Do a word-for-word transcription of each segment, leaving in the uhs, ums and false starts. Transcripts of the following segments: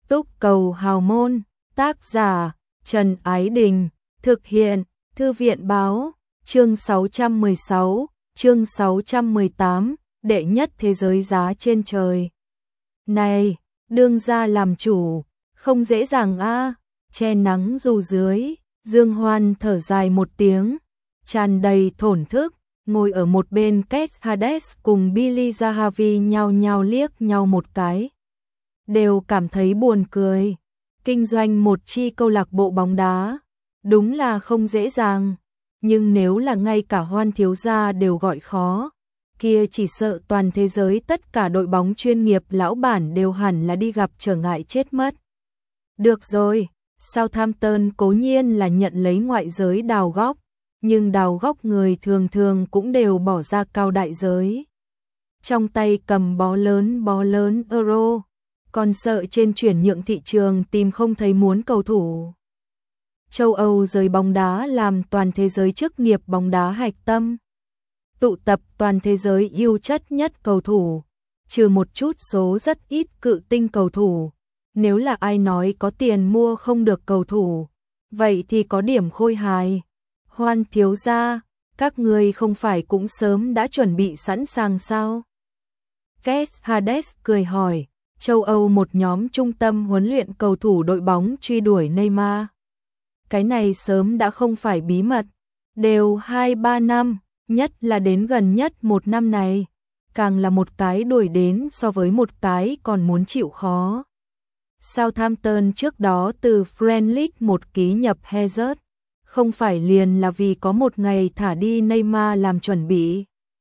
Túc cầu hào môn, tác giả Trần Ái Đình, thực hiện Thư viện báo, chương sáu trăm mười sáu, chương sáu trăm mười tám, đệ nhất thế giới giá trên trời. Này, đương gia làm chủ, không dễ dàng a, che nắng dù dưới, Dương Hoan thở dài một tiếng, tràn đầy thổn thức, ngồi ở một bên Keith Hades cùng Billy Zahavi nhao nhao liếc nhau một cái. Đều cảm thấy buồn cười, kinh doanh một chi câu lạc bộ bóng đá, đúng là không dễ dàng, nhưng nếu là ngay cả Hoan thiếu gia đều gọi khó, kia chỉ sợ toàn thế giới tất cả đội bóng chuyên nghiệp lão bản đều hẳn là đi gặp trở ngại chết mất. Được rồi, Southampton cố nhiên là nhận lấy ngoại giới đào góc, nhưng đào góc người thường thường cũng đều bỏ ra cao đại giới. Trong tay cầm bó lớn bó lớn euro, còn sợ trên chuyển nhượng thị trường tìm không thấy muốn cầu thủ. Châu Âu giới bóng đá làm toàn thế giới chức nghiệp bóng đá hạch tâm, tụ tập toàn thế giới yêu chất nhất cầu thủ, trừ một chút số rất ít cự tinh cầu thủ. Nếu là ai nói có tiền mua không được cầu thủ, vậy thì có điểm khôi hài. Hoan thiếu gia, các người không phải cũng sớm đã chuẩn bị sẵn sàng sao? Keith Hades cười hỏi, châu Âu một nhóm trung tâm huấn luyện cầu thủ đội bóng truy đuổi Neymar. Cái này sớm đã không phải bí mật, đều hai ba năm, nhất là đến gần nhất một năm này, càng là một cái đuổi đến so với một cái còn muốn chịu khó. Southampton trước đó từ Premier League một ký nhập Hazard, không phải liền là vì có một ngày thả đi Neymar làm chuẩn bị,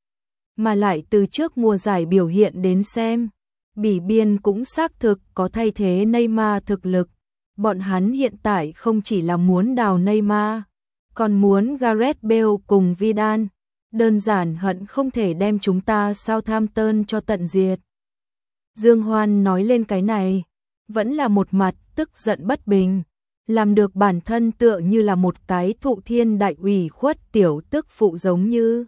mà lại từ trước mùa giải biểu hiện đến xem, Bỉ Biên cũng xác thực có thay thế Neymar thực lực. Bọn hắn hiện tại không chỉ là muốn đào Neymar, còn muốn Gareth Bale cùng Vidal, đơn giản hận không thể đem chúng ta Southampton cho tận diệt. Dương Hoan nói lên cái này, vẫn là một mặt tức giận bất bình, làm được bản thân tựa như là một cái thụ thiên đại ủy khuất tiểu tức phụ giống như.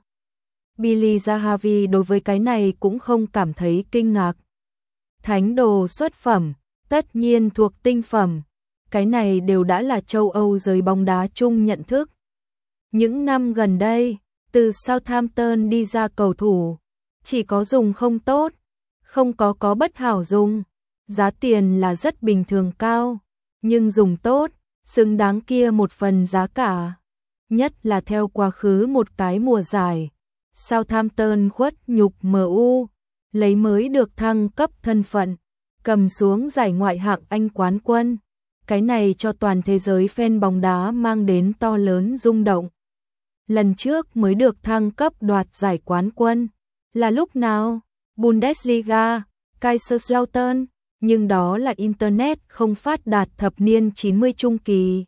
Billy Zahavi đối với cái này cũng không cảm thấy kinh ngạc. Thánh đồ xuất phẩm, tất nhiên thuộc tinh phẩm, cái này đều đã là châu Âu giới bóng đá chung nhận thức. Những năm gần đây, từ Southampton đi ra cầu thủ, chỉ có dùng không tốt, không có có bất hảo dùng. Giá tiền là rất bình thường cao, nhưng dùng tốt, xứng đáng kia một phần giá cả. Nhất là theo quá khứ một cái mùa giải, Southampton khuất nhục em u, lấy mới được thăng cấp thân phận, cầm xuống giải ngoại hạng Anh quán quân. Cái này cho toàn thế giới fan bóng đá mang đến to lớn rung động. Lần trước mới được thăng cấp đoạt giải quán quân, là lúc nào? Bundesliga, Kaiserslautern. Nhưng đó là Internet không phát đạt thập niên chín mươi trung kỳ.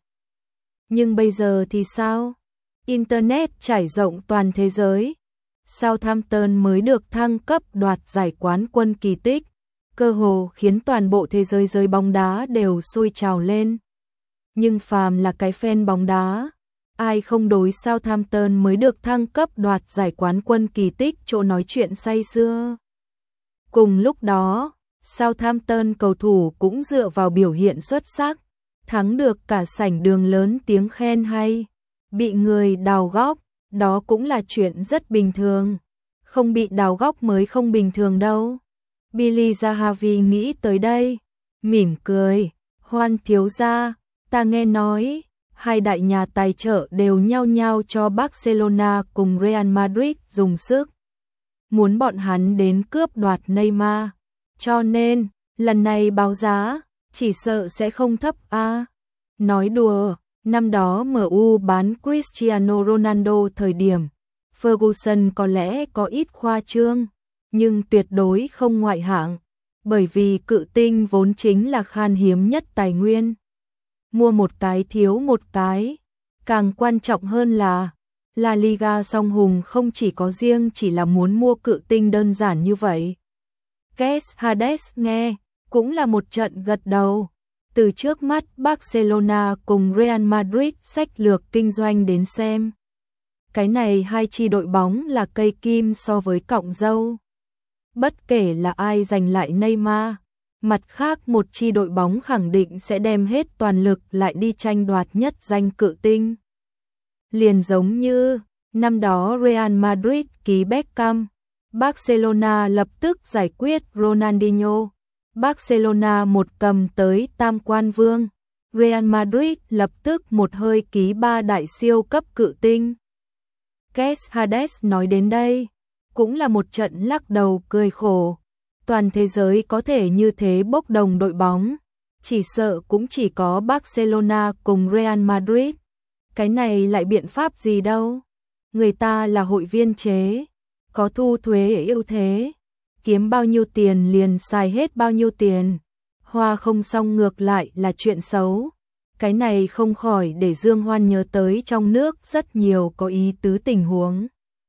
Nhưng bây giờ thì sao? Internet trải rộng toàn thế giới. Southampton mới được thăng cấp đoạt giải quán quân kỳ tích, cơ hồ khiến toàn bộ thế giới giới bóng đá đều sôi trào lên. Nhưng phàm là cái fan bóng đá, ai không đối Southampton mới được thăng cấp đoạt giải quán quân kỳ tích chỗ nói chuyện say sưa. Cùng lúc đó, Southampton cầu thủ cũng dựa vào biểu hiện xuất sắc, thắng được cả sảnh đường lớn tiếng khen hay. Bị người đào góc, đó cũng là chuyện rất bình thường. Không bị đào góc mới không bình thường đâu. Billy Zahavi nghĩ tới đây, mỉm cười, Hoan thiếu gia, ta nghe nói, hai đại nhà tài trợ đều nhao nhao cho Barcelona cùng Real Madrid dùng sức. Muốn bọn hắn đến cướp đoạt Neymar. Cho nên, lần này báo giá, chỉ sợ sẽ không thấp a. À. Nói đùa, năm đó em u bán Cristiano Ronaldo thời điểm, Ferguson có lẽ có ít khoa trương, nhưng tuyệt đối không ngoại hạng, bởi vì cự tinh vốn chính là khan hiếm nhất tài nguyên. Mua một cái thiếu một cái, càng quan trọng hơn là, La Liga song hùng không chỉ có riêng chỉ là muốn mua cự tinh đơn giản như vậy. Keith Hades nghe, cũng là một trận gật đầu. Từ trước mắt Barcelona cùng Real Madrid sách lược kinh doanh đến xem. Cái này hai chi đội bóng là cây kim so với cọng dâu. Bất kể là ai giành lại Neymar, Mặt khác một chi đội bóng khẳng định sẽ đem hết toàn lực lại đi tranh đoạt nhất danh cự tinh. Liền giống như năm đó Real Madrid ký Beckham, Barcelona lập tức giải quyết Ronaldinho. Barcelona một cầm tới tam quan vương, Real Madrid lập tức một hơi ký ba đại siêu cấp cự tinh. Kes Hades nói đến đây, cũng là một trận lắc đầu cười khổ. Toàn thế giới có thể như thế bốc đồng đội bóng, chỉ sợ cũng chỉ có Barcelona cùng Real Madrid. Cái này lại biện pháp gì đâu? Người ta là hội viên chế, có thu thuế ưu thế, kiếm bao nhiêu tiền liền xài hết bao nhiêu tiền. Hoa không xong ngược lại là chuyện xấu. Cái này không khỏi để Dương Hoan nhớ tới trong nước rất nhiều có ý tứ tình huống.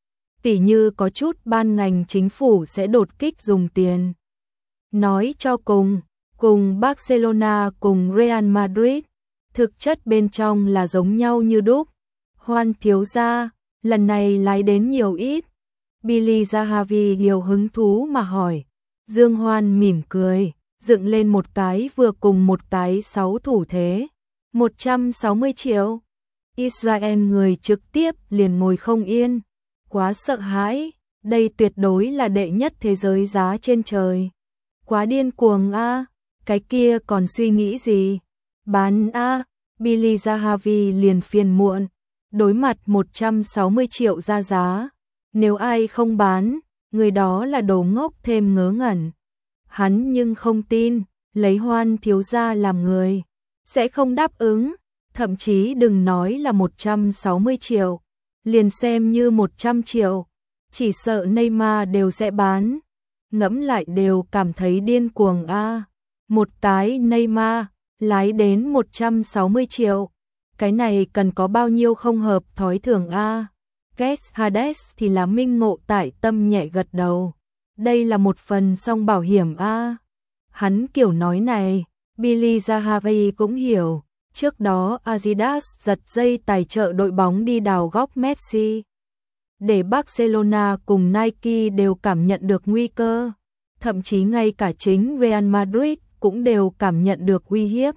Tỉ như có chút ban ngành chính phủ sẽ đột kích dùng tiền. Nói cho cùng, cùng Barcelona cùng Real Madrid, thực chất bên trong là giống nhau như đúc. Hoan thiếu gia, lần này lái đến nhiều ít. Billy Zahavi nhiều hứng thú mà hỏi. Dương Hoan mỉm cười, dựng lên một cái vừa cùng một cái sáu thủ thế. một trăm sáu mươi triệu. Israel người trực tiếp liền ngồi không yên. Quá sợ hãi, đây tuyệt đối là đệ nhất thế giới giá trên trời. Quá điên cuồng a, à, cái kia còn suy nghĩ gì? Bán a, à, Billy Zahavi liền phiền muộn. Đối mặt một trăm sáu mươi triệu ra giá, nếu ai không bán, người đó là đồ ngốc thêm ngớ ngẩn. Hắn nhưng không tin, lấy Hoan thiếu gia làm người, sẽ không đáp ứng, thậm chí đừng nói là một trăm sáu mươi triệu, liền xem như một trăm triệu, chỉ sợ Neymar đều sẽ bán. Ngẫm lại đều cảm thấy điên cuồng a. À. Một cái Neymar lái đến một trăm sáu mươi triệu. Cái này cần có bao nhiêu không hợp thói thường a. À. Kes Hades thì là minh ngộ tại tâm nhẹ gật đầu. Đây là một phần song bảo hiểm a. À. Hắn kiểu nói này, Billy Zahavi cũng hiểu. Trước đó Adidas giật dây tài trợ đội bóng đi đào góc Messi. Để Barcelona cùng Nike đều cảm nhận được nguy cơ. Thậm chí ngay cả chính Real Madrid cũng đều cảm nhận được uy hiếp.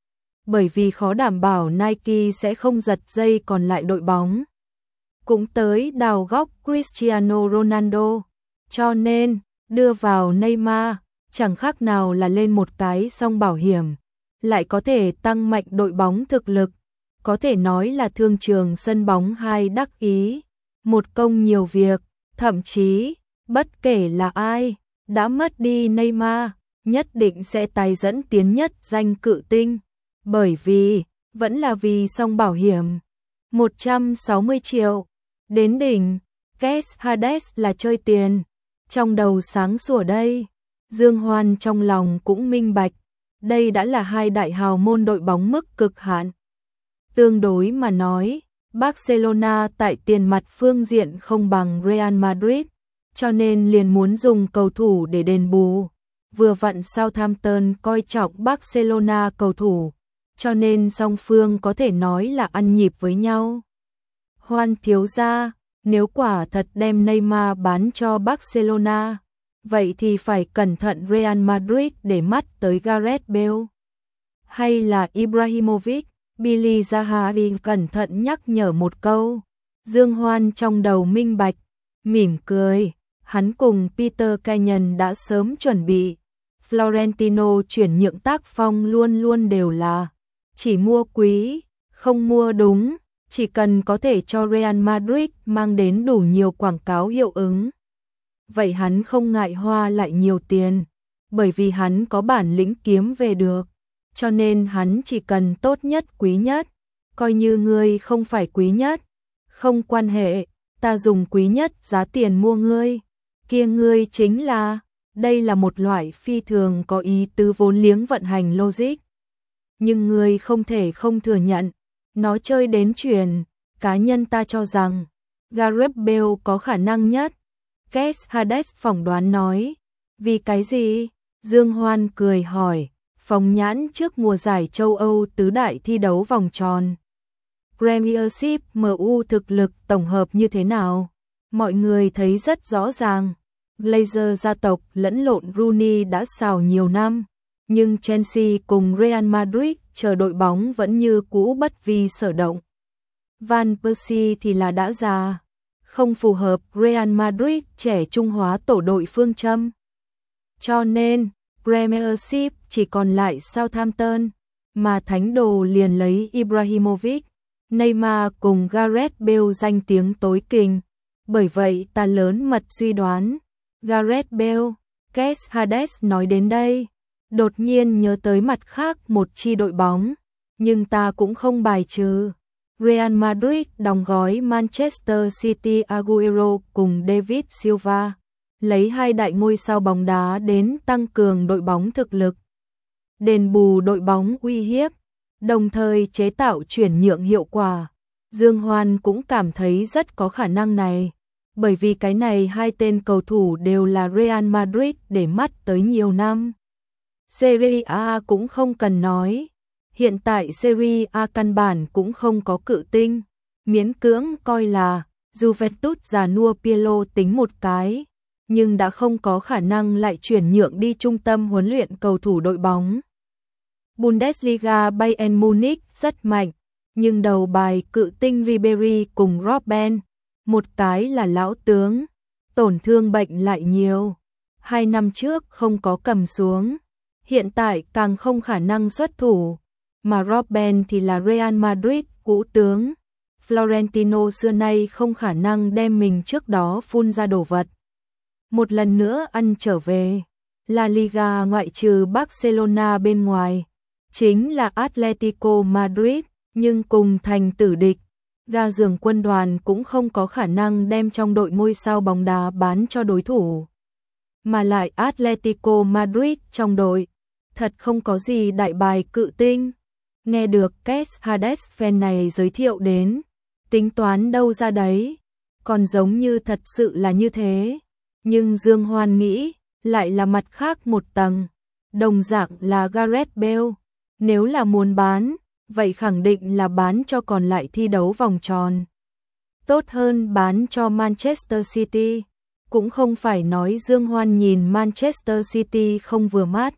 Bởi vì khó đảm bảo Nike sẽ không giật dây còn lại đội bóng. Cũng tới đào góc Cristiano Ronaldo. Cho nên, đưa vào Neymar, chẳng khác nào là lên một cái song bảo hiểm. Lại có thể tăng mạnh đội bóng thực lực. Có thể nói là thương trường sân bóng hai đắc ý. Một công nhiều việc, thậm chí, bất kể là ai, đã mất đi Neymar, nhất định sẽ tái dẫn tiến nhất danh cự tinh. Bởi vì, vẫn là vì song bảo hiểm. một trăm sáu mươi triệu. Đến đỉnh, Kes Hades là chơi tiền. Trong đầu sáng sủa đây, Dương Hoan trong lòng cũng minh bạch. Đây đã là hai đại hào môn đội bóng mức cực hạn. Tương đối mà nói, Barcelona tại tiền mặt phương diện không bằng Real Madrid, cho nên liền muốn dùng cầu thủ để đền bù. Vừa vặn Southampton coi trọng Barcelona cầu thủ, cho nên song phương có thể nói là ăn nhịp với nhau. Hoan thiếu gia, nếu quả thật đem Neymar bán cho Barcelona, vậy thì phải cẩn thận Real Madrid để mắt tới Gareth Bale. Hay là Ibrahimovic, Billy Zahavi cẩn thận nhắc nhở một câu. Dương Hoan trong đầu minh bạch, mỉm cười, hắn cùng Peter Kenyon đã sớm chuẩn bị. Florentino chuyển nhượng tác phong luôn luôn đều là chỉ mua quý, không mua đúng, chỉ cần có thể cho Real Madrid mang đến đủ nhiều quảng cáo hiệu ứng. Vậy hắn không ngại hoa lại nhiều tiền, bởi vì hắn có bản lĩnh kiếm về được, cho nên hắn chỉ cần tốt nhất quý nhất, coi như ngươi không phải quý nhất, không quan hệ, ta dùng quý nhất giá tiền mua ngươi, kia ngươi chính là, đây là một loại phi thường có ý tứ vốn liếng vận hành logic. Nhưng ngươi không thể không thừa nhận, nó chơi đến truyền, cá nhân ta cho rằng, Gareth Bale có khả năng nhất. Kes Hades phỏng đoán nói, vì cái gì? Dương Hoan cười hỏi, phóng nhãn trước mùa giải châu Âu tứ đại thi đấu vòng tròn. Premiership em u thực lực tổng hợp như thế nào? Mọi người thấy rất rõ ràng, Glazer gia tộc lẫn lộn Rooney đã xào nhiều năm, nhưng Chelsea cùng Real Madrid chờ đội bóng vẫn như cũ bất vi sở động. Van Persie thì là đã già, không phù hợp Real Madrid trẻ trung hóa tổ đội phương châm. Cho nên, Premiership chỉ còn lại Southampton, mà thánh đồ liền lấy Ibrahimovic, Neymar cùng Gareth Bale danh tiếng tối kình. Bởi vậy ta lớn mật suy đoán, Gareth Bale, Kes Hades nói đến đây, đột nhiên nhớ tới mặt khác một chi đội bóng, nhưng ta cũng không bài trừ. Real Madrid đóng gói Manchester City Agüero cùng David Silva, lấy hai đại ngôi sao bóng đá đến tăng cường đội bóng thực lực, đền bù đội bóng uy hiếp, đồng thời chế tạo chuyển nhượng hiệu quả. Dương Hoan cũng cảm thấy rất có khả năng này, bởi vì cái này hai tên cầu thủ đều là Real Madrid để mắt tới nhiều năm. Serie A cũng không cần nói, hiện tại Serie A căn bản cũng không có cự tinh, miễn cưỡng coi là Juventus già nua Pirlo tính một cái, nhưng đã không có khả năng lại chuyển nhượng đi trung tâm huấn luyện cầu thủ đội bóng. Bundesliga Bayern Munich rất mạnh, nhưng đầu bài cự tinh Ribery cùng Robben, một cái là lão tướng, tổn thương bệnh lại nhiều, hai năm trước không có cầm xuống, hiện tại càng không khả năng xuất thủ, mà Robben thì là Real Madrid cũ tướng, Florentino xưa nay không khả năng đem mình trước đó phun ra đồ vật. Một lần nữa ăn trở về, La Liga ngoại trừ Barcelona bên ngoài, chính là Atletico Madrid, nhưng cùng thành tử địch, ga giường quân đoàn cũng không có khả năng đem trong đội ngôi sao bóng đá bán cho đối thủ. Mà lại Atletico Madrid trong đội, thật không có gì đại bài cự tinh. Nghe được Kes Hades fan này giới thiệu đến, tính toán đâu ra đấy, còn giống như thật sự là như thế. Nhưng Dương Hoan nghĩ, lại là mặt khác một tầng, đồng dạng là Gareth Bale, nếu là muốn bán, vậy khẳng định là bán cho còn lại thi đấu vòng tròn. Tốt hơn bán cho Manchester City, cũng không phải nói Dương Hoan nhìn Manchester City không vừa mắt,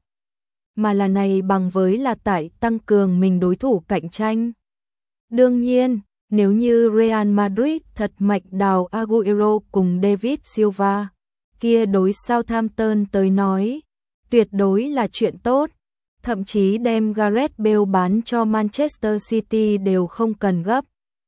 mà là này bằng với là tại tăng cường mình đối thủ cạnh tranh. Đương nhiên, nếu như Real Madrid thật mạnh đào Agüero cùng David Silva, kia đối Southampton tới nói, tuyệt đối là chuyện tốt, thậm chí đem Gareth Bale bán cho Manchester City đều không cần gấp.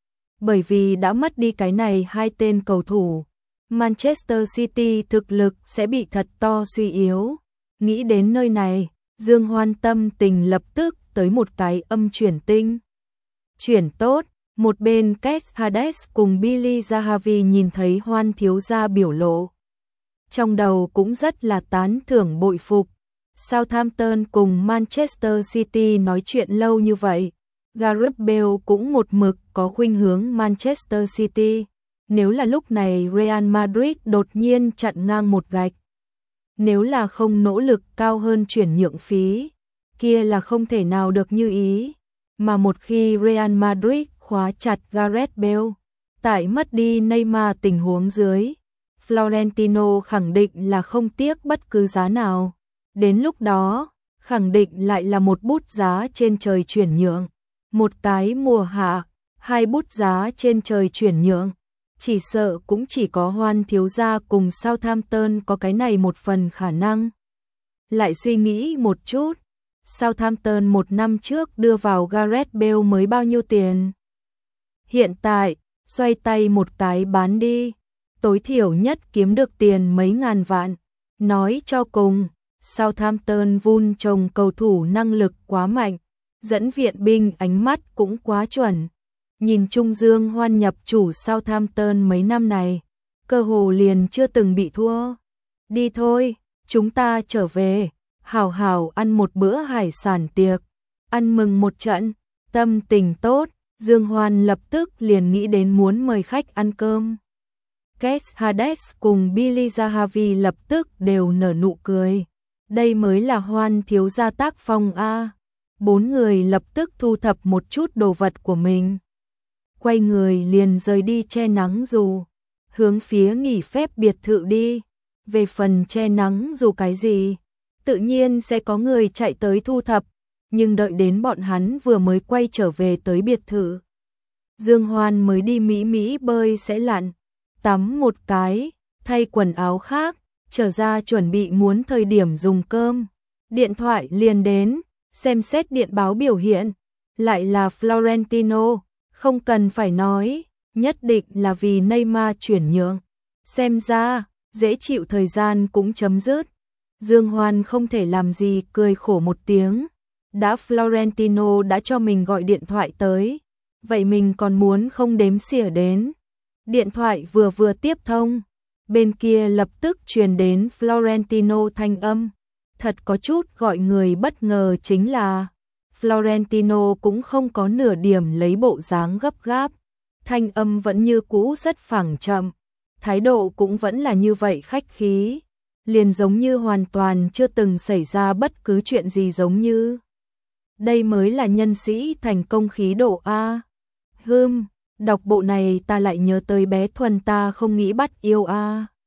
Bởi vì đã mất đi cái này hai tên cầu thủ, Manchester City thực lực sẽ bị thật to suy yếu. Nghĩ đến nơi này, Dương Hoan tâm tình lập tức tới một cái âm chuyển tinh. Chuyển tốt, một bên Kes Hades cùng Billy Zahavi nhìn thấy Hoan thiếu gia biểu lộ, trong đầu cũng rất là tán thưởng bội phục. Southampton cùng Manchester City nói chuyện lâu như vậy, Gareth Bale cũng một mực có khuynh hướng Manchester City. Nếu là lúc này Real Madrid đột nhiên chặn ngang một gạch, nếu là không nỗ lực cao hơn chuyển nhượng phí, kia là không thể nào được như ý. Mà một khi Real Madrid khóa chặt Gareth Bale, tại mất đi Neymar tình huống dưới, Florentino khẳng định là không tiếc bất cứ giá nào. Đến lúc đó, khẳng định lại là một bút giá trên trời chuyển nhượng. Một cái mùa hạ, hai bút giá trên trời chuyển nhượng. Chỉ sợ cũng chỉ có Hoan thiếu gia cùng Southampton có cái này một phần khả năng. Lại suy nghĩ một chút, Southampton một năm trước đưa vào Gareth Bale mới bao nhiêu tiền? Hiện tại, xoay tay một cái bán đi, tối thiểu nhất kiếm được tiền mấy ngàn vạn. Nói cho cùng, Southampton vun trồng cầu thủ năng lực quá mạnh, dẫn viện binh ánh mắt cũng quá chuẩn. Nhìn Trung Dương Hoan nhập chủ Southampton mấy năm này, cơ hồ liền chưa từng bị thua. Đi thôi, chúng ta trở về, hảo hảo ăn một bữa hải sản tiệc, ăn mừng một trận, tâm tình tốt. Dương Hoan lập tức liền nghĩ đến muốn mời khách ăn cơm. Kes Hades cùng Billy Zahavi lập tức đều nở nụ cười. Đây mới là Hoan thiếu gia tác phong a. Bốn người lập tức thu thập một chút đồ vật của mình, quay người liền rời đi che nắng dù, hướng phía nghỉ phép biệt thự đi. Về phần che nắng dù cái gì, tự nhiên sẽ có người chạy tới thu thập, nhưng đợi đến bọn hắn vừa mới quay trở về tới biệt thự. Dương Hoan mới đi Mỹ Mỹ bơi sẽ lặn, tắm một cái, thay quần áo khác, trở ra chuẩn bị muốn thời điểm dùng cơm. Điện thoại liền đến, xem xét điện báo biểu hiện, lại là Florentino, không cần phải nói, nhất định là vì Neymar chuyển nhượng. Xem ra, dễ chịu thời gian cũng chấm dứt. Dương Hoan không thể làm gì cười khổ một tiếng. Đã Florentino đã cho mình gọi điện thoại tới, vậy mình còn muốn không đếm xỉa đến. Điện thoại vừa vừa tiếp thông, bên kia lập tức truyền đến Florentino thanh âm. Thật có chút gọi người bất ngờ chính là Florentino cũng không có nửa điểm lấy bộ dáng gấp gáp. Thanh âm vẫn như cũ rất phẳng chậm, thái độ cũng vẫn là như vậy khách khí, liền giống như hoàn toàn chưa từng xảy ra bất cứ chuyện gì giống như. Đây mới là nhân sĩ thành công khí độ A. Hừm, đọc bộ này ta lại nhớ tới bé Thuần ta không nghĩ bắt yêu A.